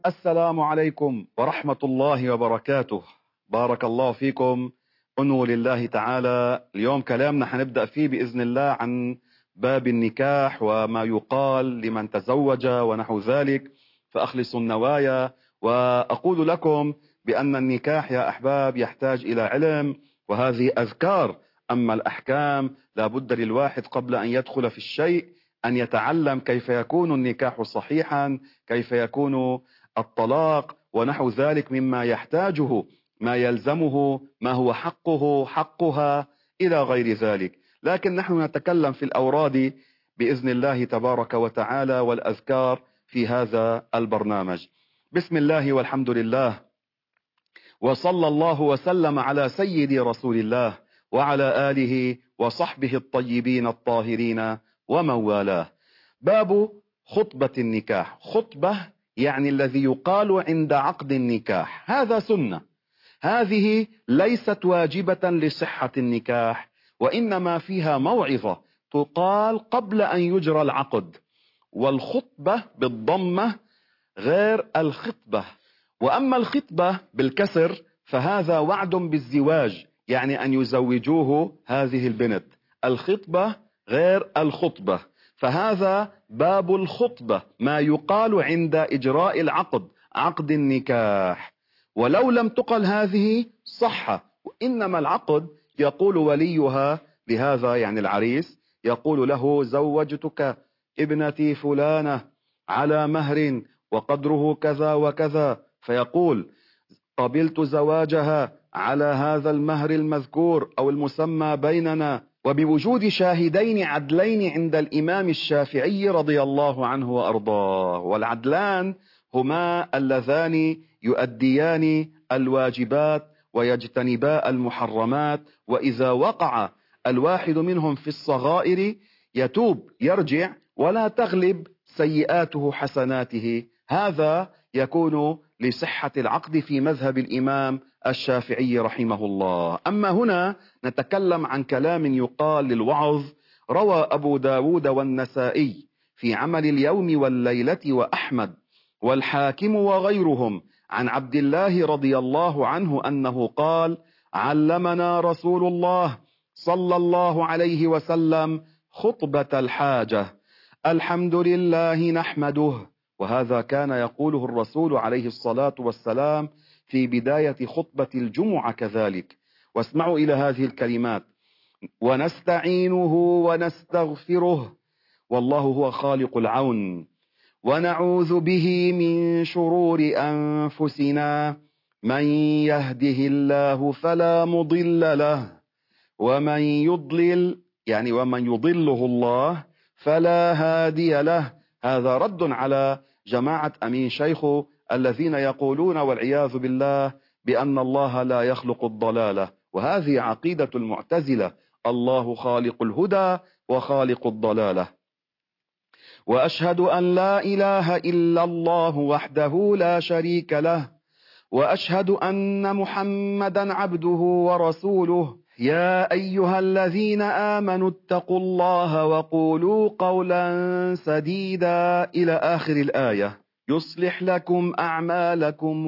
السلام عليكم ورحمة الله وبركاته. بارك الله فيكم. أنو لله تعالى. اليوم كلامنا حنبدأ فيه بإذن الله عن باب النكاح وما يقال لمن تزوج ونحو ذلك، فأخلصوا النوايا. وأقول لكم بأن النكاح يا أحباب يحتاج إلى علم، وهذه أذكار. أما الأحكام لا بد للواحد قبل أن يدخل في الشيء أن يتعلم كيف يكون النكاح صحيحا، كيف يكون الطلاق ونحو ذلك مما يحتاجه، ما يلزمه، ما هو حقه، حقها، إلى غير ذلك. لكن نحن نتكلم في الأوراد بإذن الله تبارك وتعالى والأذكار في هذا البرنامج. بسم الله والحمد لله، وصلى الله وسلم على سيدي رسول الله وعلى آله وصحبه الطيبين الطاهرين ومن والاه. باب خطبة النكاح. خطبة يعني الذي يقال عند عقد النكاح، هذا سنة. هذه ليست واجبة لصحة النكاح، وإنما فيها موعظة تقال قبل أن يجرى العقد. والخطبة بالضمة غير الخطبة. وأما الخطبة بالكسر فهذا وعد بالزواج، يعني أن يزوجوه هذه البنت. الخطبة غير الخطبة، فهذا باب الخطبة، ما يقال عند إجراء العقد، عقد النكاح. ولو لم تقل هذه صح، وإنما العقد يقول وليها لهذا يعني العريس، يقول له: زوجتك ابنتي فلانة على مهر وقدره كذا وكذا، فيقول: قبلت زواجها على هذا المهر المذكور أو المسمى بيننا، وبوجود شاهدين عدلين عند الإمام الشافعي رضي الله عنه وأرضاه. والعدلان هما اللذان يؤديان الواجبات ويجتنبا المحرمات، وإذا وقع الواحد منهم في الصغائر يتوب، يرجع، ولا تغلب سيئاته حسناته. هذا يكون لصحة العقد في مذهب الإمام الشافعي رحمه الله. أما هنا نتكلم عن كلام يقال للوعظ. روى أبو داود والنسائي في عمل اليوم والليلة وأحمد والحاكم وغيرهم عن عبد الله رضي الله عنه أنه قال: علمنا رسول الله صلى الله عليه وسلم خطبة الحاجة: الحمد لله نحمده. وهذا كان يقوله الرسول عليه الصلاة والسلام في بداية خطبة الجمعة كذلك. واسمعوا إلى هذه الكلمات: ونستعينه ونستغفره، والله هو خالق العون، ونعوذ به من شرور أنفسنا، من يهده الله فلا مضل له، ومن يضلل يعني ومن يضله الله فلا هادي له. هذا رد على جماعة أمين شيخ الذين يقولون والعياذ بالله بأن الله لا يخلق الضلالة، وهذه عقيدة المعتزلة: الله خالق الهدى وخالق الضلالة. وأشهد أن لا إله إلا الله وحده لا شريك له، وأشهد أن محمدا عبده ورسوله. يا أيها الذين آمنوا اتقوا الله وقولوا قولا سديدا، إلى آخر الآية. يصلح لكم أعمالكم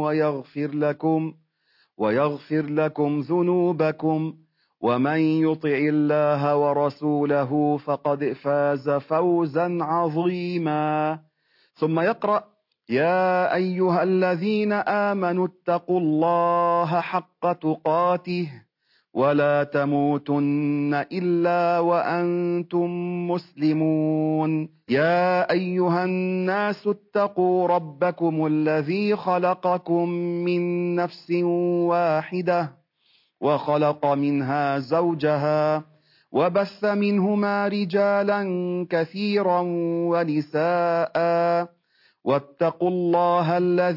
ويغفر لكم ذنوبكم، ومن يطع الله ورسوله فقد فاز فوزا عظيما. ثم يقرأ: يا أيها الذين آمنوا اتقوا الله حق تقاته ولا تموتن إلا وأنتم مسلمون. يا أيها الناس اتقوا ربكم الذي خلقكم من نفس واحدة وخلق منها زوجها وبث منهما رجالا كثيرا ونساء، واتقوا الله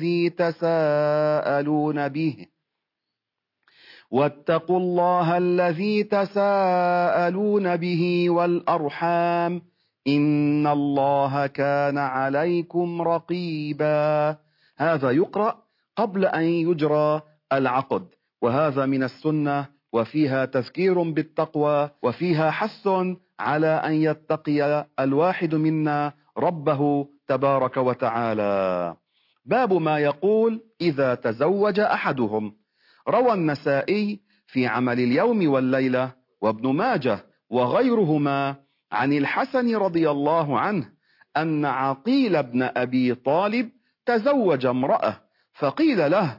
الذي تساءلون به والأرحام، إن الله كان عليكم رقيبا. هذا يقرأ قبل أن يجرى العقد، وهذا من السنة، وفيها تذكير بالتقوى، وفيها حث على أن يتقي الواحد منا ربه تبارك وتعالى. باب ما يقول إذا تزوج أحدهم. روى النسائي في عمل اليوم والليلة وابن ماجه وغيرهما عن الحسن رضي الله عنه أن عقيل بن أبي طالب تزوج امرأة، فقيل له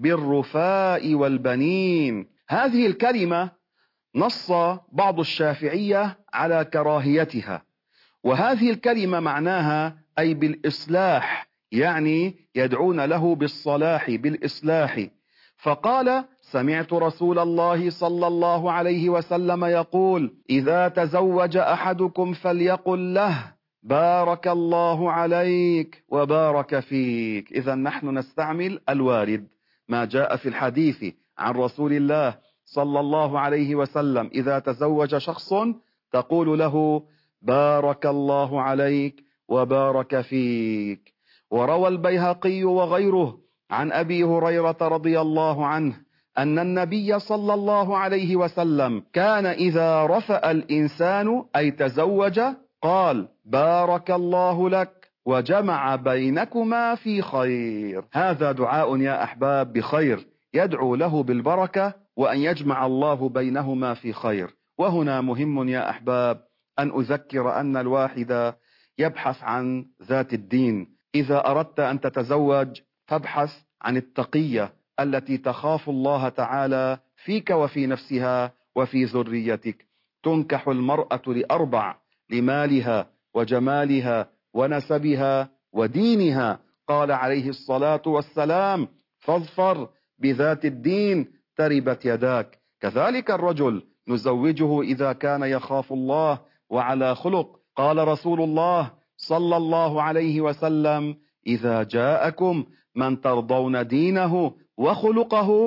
بالرفاء والبنين. هذه الكلمة نص بعض الشافعية على كراهيتها، وهذه الكلمة معناها أي بالإصلاح، يعني يدعون له بالصلاح بالإصلاح. فقال سمعت رسول الله صلى الله عليه وسلم يقول إذا تزوج أحدكم فليقل له بارك الله عليك وبارك فيك. إذا نحن نستعمل الوارد ما جاء في الحديث عن رسول الله صلى الله عليه وسلم، إذا تزوج شخص تقول له بارك الله عليك وبارك فيك. وروى البيهقي وغيره عن أبي هريرة رضي الله عنه أن النبي صلى الله عليه وسلم كان إذا رفأ الإنسان أي تزوج قال بارك الله لك وجمع بينكما في خير. هذا دعاء يا أحباب بخير، يدعو له بالبركة وأن يجمع الله بينهما في خير. وهنا مهم يا أحباب أن أذكر أن الواحد يبحث عن ذات الدين. إذا أردت أن تتزوج فابحث عن التقية التي تخاف الله تعالى فيك وفي نفسها وفي ذريتك. تنكح المرأة لأربع: لمالها وجمالها ونسبها ودينها. قال عليه الصلاة والسلام فاظفر بذات الدين تربت يداك. كذلك الرجل نزوجه إذا كان يخاف الله وعلى خلق. قال رسول الله صلى الله عليه وسلم إذا جاءكم من ترضون دينه وخلقه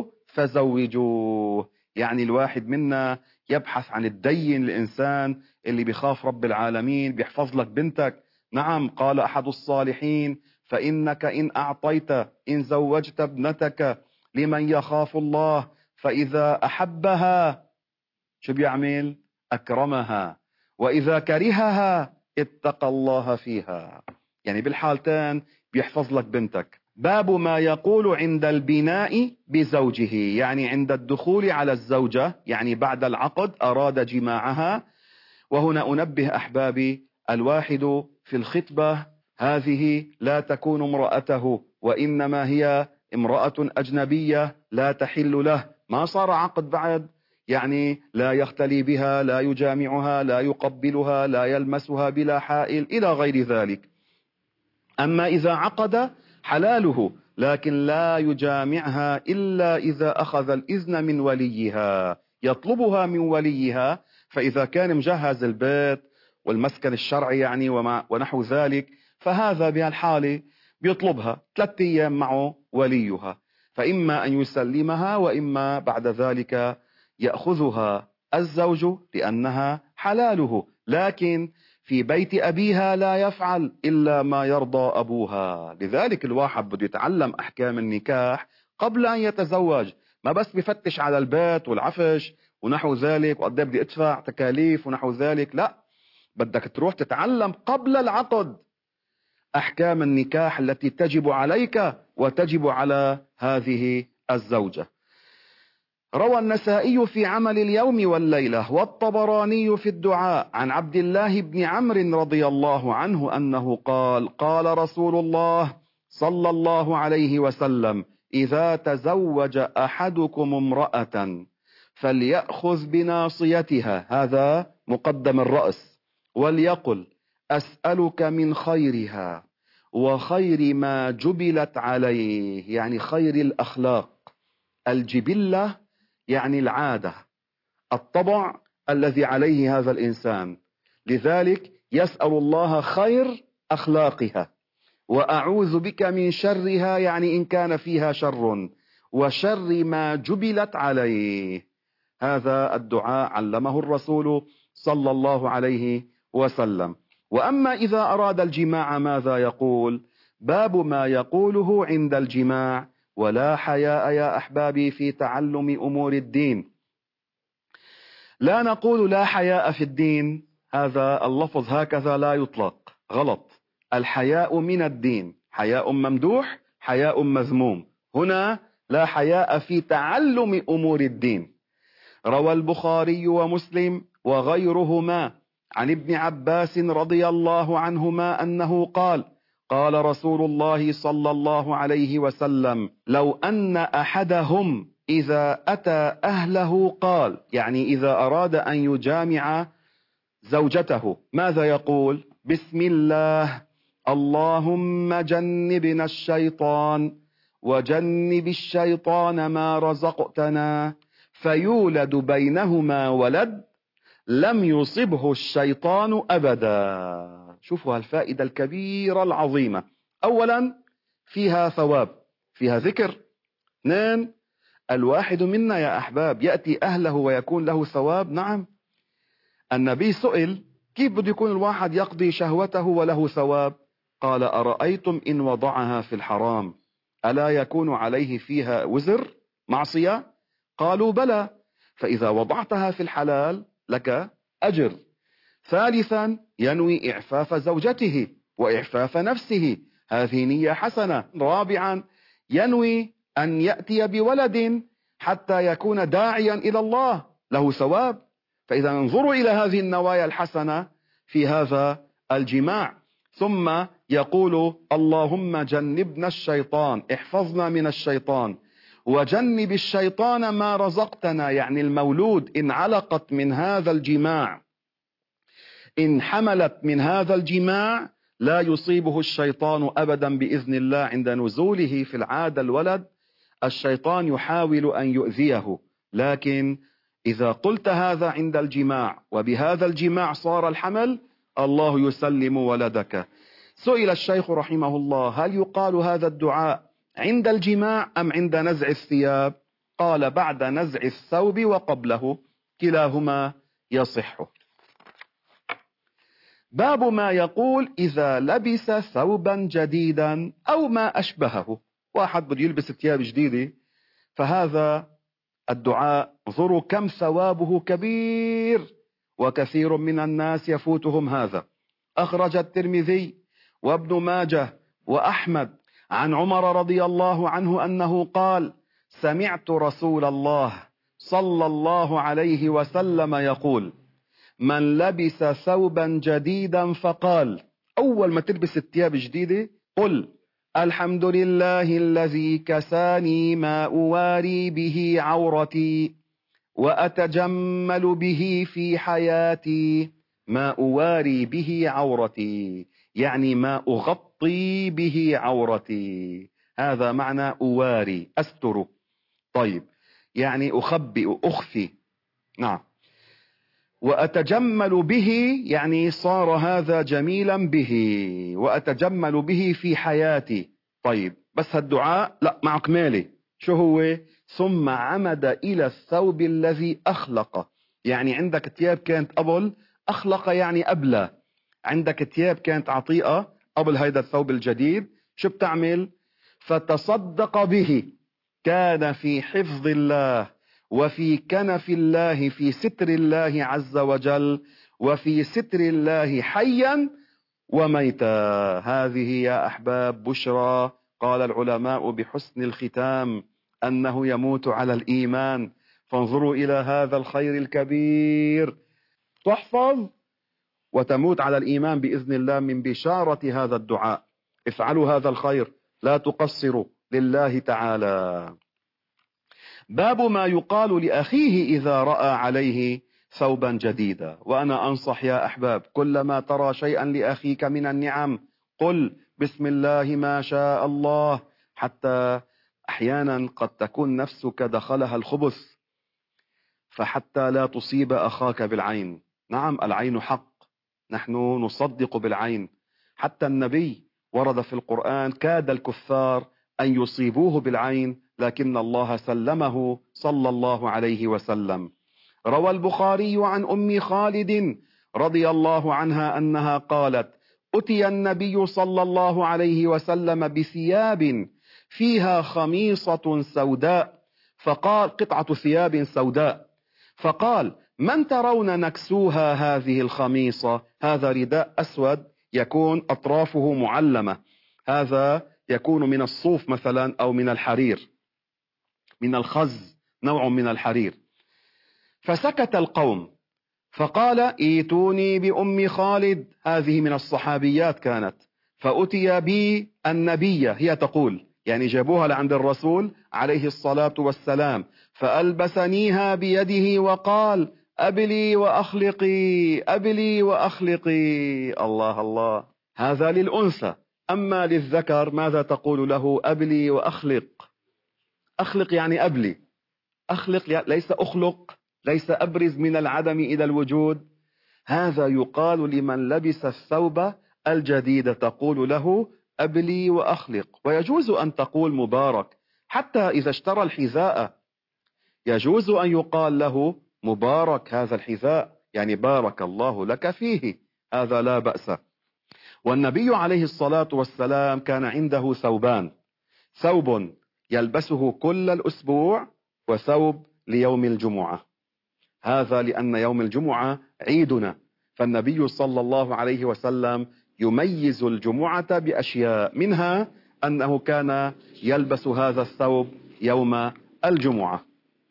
فزوجوه. يعني الواحد منا يبحث عن الدين، الإنسان اللي بيخاف رب العالمين بيحفظ لك بنتك. نعم، قال أحد الصالحين فإنك إن أعطيت إن زوجت ابنتك لمن يخاف الله فإذا أحبها شو بيعمل؟ أكرمها، وإذا كرهها اتقى الله فيها. يعني بالحالتين بيحفظ لك بنتك. باب ما يقول عند البناء بزوجه، يعني عند الدخول على الزوجة، يعني بعد العقد أراد جماعها. وهنا أنبه أحبابي، الواحد في الخطبة هذه لا تكون امرأته، وإنما هي امرأة أجنبية لا تحل له، ما صار عقد بعد، يعني لا يختلي بها، لا يجامعها، لا يقبلها، لا يلمسها بلا حائل إلى غير ذلك. أما إذا عقد حلاله، لكن لا يجامعها إلا إذا أخذ الإذن من وليها، يطلبها من وليها. فإذا كان مجهز البيت والمسكن الشرعي يعني ونحو ذلك، فهذا بهالحالة بيطلبها 3 أيام معه وليها، فإما أن يسلمها وإما بعد ذلك يأخذها الزوج لأنها حلاله. لكن في بيت أبيها لا يفعل إلا ما يرضى أبوها. لذلك الواحد بده يتعلم أحكام النكاح قبل أن يتزوج، ما بس بفتش على البيت والعفش ونحو ذلك وقد بدي أدفع تكاليف ونحو ذلك. لا، بدك تروح تتعلم قبل العقد أحكام النكاح التي تجب عليك وتجب على هذه الزوجة. روى النسائي في عمل اليوم والليلة والطبراني في الدعاء عن عبد الله بن عمرو رضي الله عنه أنه قال قال رسول الله صلى الله عليه وسلم إذا تزوج أحدكم امرأة فليأخذ بناصيتها، هذا مقدم الرأس، وليقل أسألك من خيرها وخير ما جبلت عليه، يعني خير الأخلاق. الجبلة يعني العادة، الطبع الذي عليه هذا الإنسان. لذلك يسأل الله خير أخلاقها، وأعوذ بك من شرها، يعني إن كان فيها شر، وشر ما جبلت عليه. هذا الدعاء علمه الرسول صلى الله عليه وسلم. وأما إذا أراد الجماع ماذا يقول؟ باب ما يقوله عند الجماع. ولا حياء يا أحبابي في تعلم أمور الدين. لا نقول لا حياء في الدين، هذا اللفظ هكذا لا يطلق، غلط. الحياء من الدين، حياء ممدوح، حياء مذموم. هنا لا حياء في تعلم أمور الدين. روى البخاري ومسلم وغيرهما عن ابن عباس رضي الله عنهما أنه قال: قال رسول الله صلى الله عليه وسلم: لو أن أحدهم إذا أتى أهله قال، يعني إذا أراد أن يجامع زوجته، ماذا يقول؟ بسم الله، اللهم جنبنا الشيطان وجنب الشيطان ما رزقتنا، فيولد بينهما ولد لم يصبه الشيطان أبدا. شوفوا الفائدة الكبيرة العظيمة. أولا فيها ثواب، فيها ذكر. اثنين، الواحد منا يا أحباب يأتي أهله ويكون له ثواب. نعم، النبي سئل: كيف بده يكون الواحد يقضي شهوته وله ثواب؟ قال: أرأيتم إن وضعها في الحرام ألا يكون عليه فيها وزر معصية؟ قالوا: بلى. فإذا وضعتها في الحلال لك أجر. ثالثا، ينوي إعفاف زوجته وإعفاف نفسه، هذه نية حسنة. رابعا، ينوي أن يأتي بولد حتى يكون داعيا إلى الله، له ثواب. فإذا انظروا إلى هذه النوايا الحسنة في هذا الجماع. ثم يقول: اللهم جنبنا الشيطان، احفظنا من الشيطان، وجنب الشيطان ما رزقتنا، يعني المولود إن علقت من هذا الجماع، إن حملت من هذا الجماع، لا يصيبه الشيطان أبدا بإذن الله. عند نزوله في العادة الولد، الشيطان يحاول أن يؤذيه، لكن إذا قلت هذا عند الجماع وبهذا الجماع صار الحمل، الله يسلم ولدك. سئل الشيخ رحمه الله: هل يقال هذا الدعاء عند الجماع أم عند نزع الثياب؟ قال: بعد نزع الثوب وقبله، كلاهما يصح. باب ما يقول إذا لبس ثوبا جديدا أو ما أشبهه. واحد بده يلبس ثياب جديدة، فهذا الدعاء انظروا كم ثوابه كبير، وكثير من الناس يفوتهم هذا. أخرج الترمذي وابن ماجه وأحمد عن عمر رضي الله عنه أنه قال: سمعت رسول الله صلى الله عليه وسلم يقول: من لبس ثوبا جديدا فقال، أول ما تلبس الثياب جديدة قل: الحمد لله الذي كساني ما أواري به عورتي وأتجمل به في حياتي. ما أواري به عورتي يعني ما أغطي به عورتي، هذا معنى أواري، أستر. طيب، يعني أخبئ، أخفي. نعم. وأتجمل به يعني صار هذا جميلا به، وأتجمل به في حياتي. طيب، بس هالدعاء لا، مع كمالة. شو هو؟ ثم عمد إلى الثوب الذي أخلق، يعني عندك ثياب كانت قبل، أخلق يعني أبلى. عندك ثياب كانت عطيئة قبل هيدا الثوب الجديد، شو بتعمل؟ فتصدق به، كان في حفظ الله وفي كنف الله، في ستر الله عز وجل، وفي ستر الله حيا وميتا. هذه يا أحباب بشرى. قال العلماء بحسن الختام أنه يموت على الإيمان. فانظروا إلى هذا الخير الكبير، تحفظ وتموت على الإيمان بإذن الله من بشارة هذا الدعاء. افعلوا هذا الخير، لا تقصروا لله تعالى. باب ما يقال لأخيه إذا رأى عليه ثوبا جديدا. وأنا أنصح يا أحباب، كلما ترى شيئا لأخيك من النعم قل بسم الله ما شاء الله، حتى أحيانا قد تكون نفسك دخلها الخبث، فحتى لا تصيب أخاك بالعين. نعم، العين حق، نحن نصدق بالعين. حتى النبي ورد في القرآن كاد الكفار أن يصيبوه بالعين، لكن الله سلمه صلى الله عليه وسلم. روى البخاري عن أم خالد رضي الله عنها أنها قالت: أتي النبي صلى الله عليه وسلم بثياب فيها خميصة سوداء، فقال: قطعة ثياب سوداء، فقال: من ترون نكسوها هذه الخميصة؟ هذا رداء أسود يكون أطرافه معلمة، هذا يكون من الصوف مثلا أو من الحرير، من الخز، نوع من الحرير. فسكت القوم، فقال: ائتوني بأم خالد. هذه من الصحابيات كانت. فأتي بي النبي، هي تقول يعني جابوها لعند الرسول عليه الصلاة والسلام، فألبسنيها بيده وقال: أبلي وأخلقي، أبلي وأخلقي. الله الله، هذا للأنثى. أما للذكر ماذا تقول له؟ أبلي وأخلق. أخلق يعني أبلي، أخلق ليس أخلق، ليس أبرز من العدم إلى الوجود. هذا يقال لمن لبس الثوب الجديد، تقول له: أبلي وأخلق. ويجوز أن تقول مبارك، حتى إذا اشترى الحذاء يجوز أن يقال له: مبارك هذا الحذاء، يعني بارك الله لك فيه، هذا لا بأس. والنبي عليه الصلاة والسلام كان عنده ثوبان: ثوب يلبسه كل الأسبوع، وثوب ليوم الجمعة. هذا لأن يوم الجمعة عيدنا، فالنبي صلى الله عليه وسلم يميز الجمعة بأشياء، منها أنه كان يلبس هذا الثوب يوم الجمعة.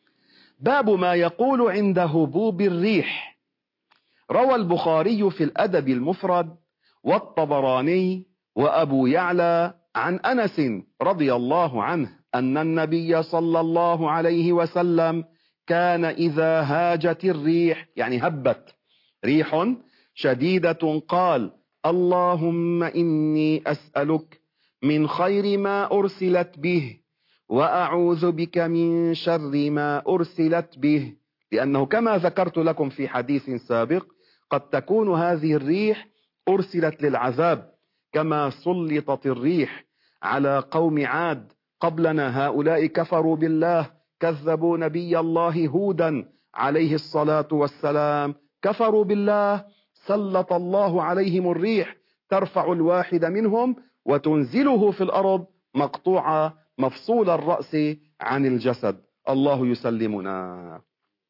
باب ما يقول عند هبوب الريح. روى البخاري في الأدب المفرد والطبراني وأبو يعلى عن أنس رضي الله عنه أن النبي صلى الله عليه وسلم كان إذا هاجت الريح، يعني هبت ريح شديدة، قال: اللهم إني أسألك من خير ما أرسلت به، وأعوذ بك من شر ما أرسلت به. لأنه كما ذكرت لكم في حديث سابق، قد تكون هذه الريح أرسلت للعذاب، كما سلطت الريح على قوم عاد قبلنا. هؤلاء كفروا بالله، كذبوا نبي الله هودا عليه الصلاة والسلام، كفروا بالله، سلط الله عليهم الريح ترفع الواحد منهم وتنزله في الأرض مقطوعة مفصول الرأس عن الجسد. الله يسلمنا.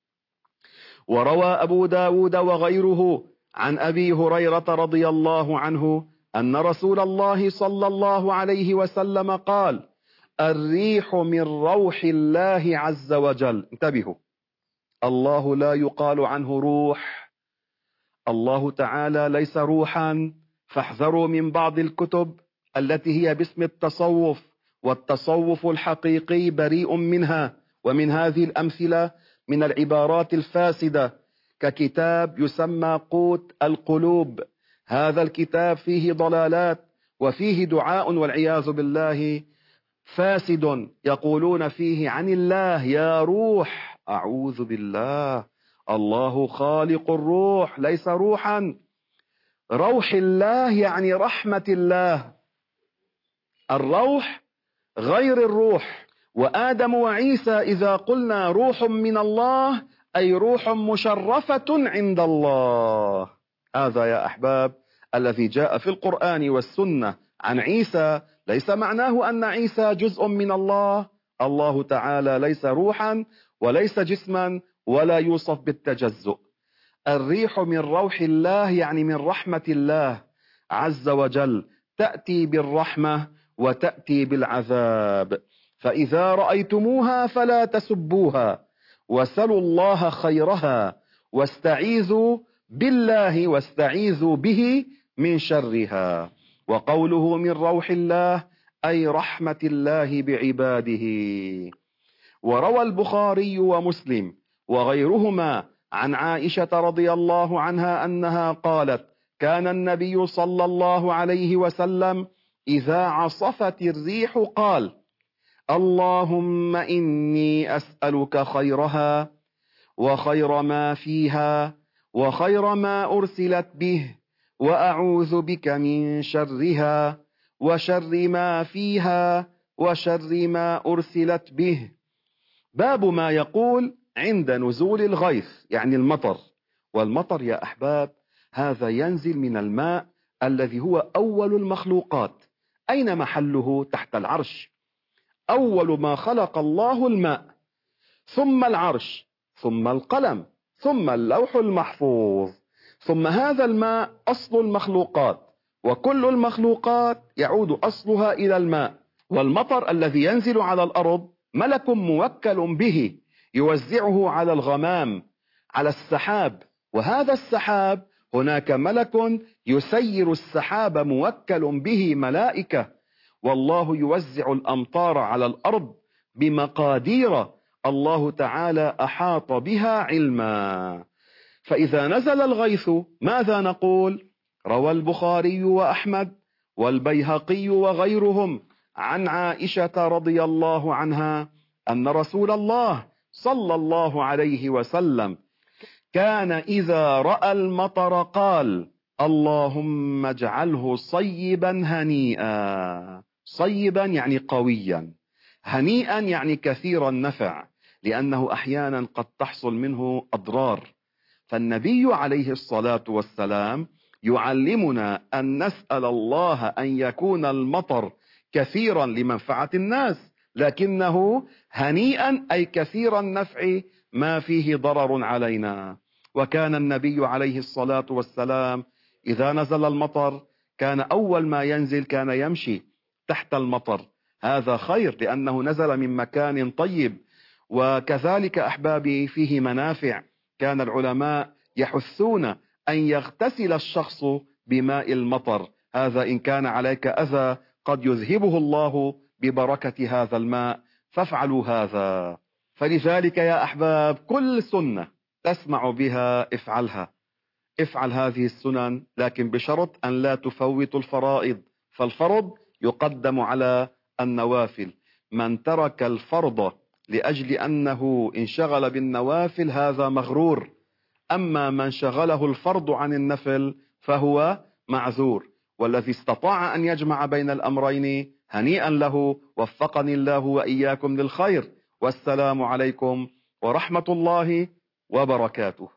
وروى أبو داود وغيره عن أبي هريرة رضي الله عنه أن رسول الله صلى الله عليه وسلم قال: الريح من روح الله عز وجل. انتبهوا، الله لا يقال عنه روح، الله تعالى ليس روحا. فاحذروا من بعض الكتب التي هي باسم التصوف، والتصوف الحقيقي بريء منها. ومن هذه الأمثلة من العبارات الفاسدة ككتاب يسمى قوت القلوب. هذا الكتاب فيه ضلالات وفيه دعاء والعياذ بالله فاسد، يقولون فيه عن الله: يا روح. أعوذ بالله، الله خالق الروح، ليس روحا. روح الله يعني رحمة الله، الروح غير الروح. وآدم وعيسى إذا قلنا روح من الله أي روح مشرفة عند الله. هذا يا أحباب الذي جاء في القرآن والسنة عن عيسى ليس معناه أن عيسى جزء من الله. الله تعالى ليس روحا وليس جسما ولا يوصف بالتجزؤ. الريح من روح الله يعني من رحمة الله عز وجل، تأتي بالرحمة وتأتي بالعذاب. فإذا رأيتموها فلا تسبوها، وسلوا الله خيرها، واستعيذوا بالله واستعيذوا به من شرها. وقوله من روح الله أي رحمة الله بعباده. وروى البخاري ومسلم وغيرهما عن عائشة رضي الله عنها أنها قالت: كان النبي صلى الله عليه وسلم إذا عصفت الريح قال: اللهم إني أسألك خيرها وخير ما فيها وخير ما أرسلت به، وأعوذ بك من شرها وشر ما فيها وشر ما أرسلت به. باب ما يقول عند نزول الغيث، يعني المطر. والمطر يا أحباب هذا ينزل من الماء الذي هو أول المخلوقات. أين محله؟ تحت العرش. أول ما خلق الله الماء، ثم العرش، ثم القلم، ثم اللوح المحفوظ، ثم هذا الماء أصل المخلوقات. وكل المخلوقات يعود أصلها إلى الماء. والمطر الذي ينزل على الأرض ملك موكل به يوزعه على الغمام، على السحاب، وهذا السحاب هناك ملك يسير السحاب موكل به ملائكة، والله يوزع الأمطار على الأرض بمقادير الله تعالى أحاط بها علما. فإذا نزل الغيث ماذا نقول؟ روى البخاري وأحمد والبيهقي وغيرهم عن عائشة رضي الله عنها أن رسول الله صلى الله عليه وسلم كان إذا رأى المطر قال: اللهم اجعله صيبا هنيئا. صيبا يعني قويا، هنيئا يعني كثير النفع، لأنه أحيانا قد تحصل منه أضرار. فالنبي عليه الصلاة والسلام يعلمنا أن نسأل الله أن يكون المطر كثيرا لمنفعة الناس، لكنه هنيئا أي كثير النفع ما فيه ضرر علينا. وكان النبي عليه الصلاة والسلام إذا نزل المطر كان أول ما ينزل كان يمشي تحت المطر. هذا خير لأنه نزل من مكان طيب، وكذلك أحبابي فيه منافع. كان العلماء يحثون أن يغتسل الشخص بماء المطر، هذا إن كان عليك أذى قد يذهبه الله ببركة هذا الماء، فافعلوا هذا. فلذلك يا أحباب كل سنة تسمع بها افعلها، افعل هذه السنن، لكن بشرط أن لا تفوت الفرائض، فالفرض يقدم على النوافل. من ترك الفرض لأجل أنه انشغل بالنوافل هذا مغرور، أما من شغله الفرض عن النفل فهو معذور. والذي استطاع أن يجمع بين الأمرين هنيئا له، وفقني الله وإياكم للخير. والسلام عليكم ورحمة الله وبركاته.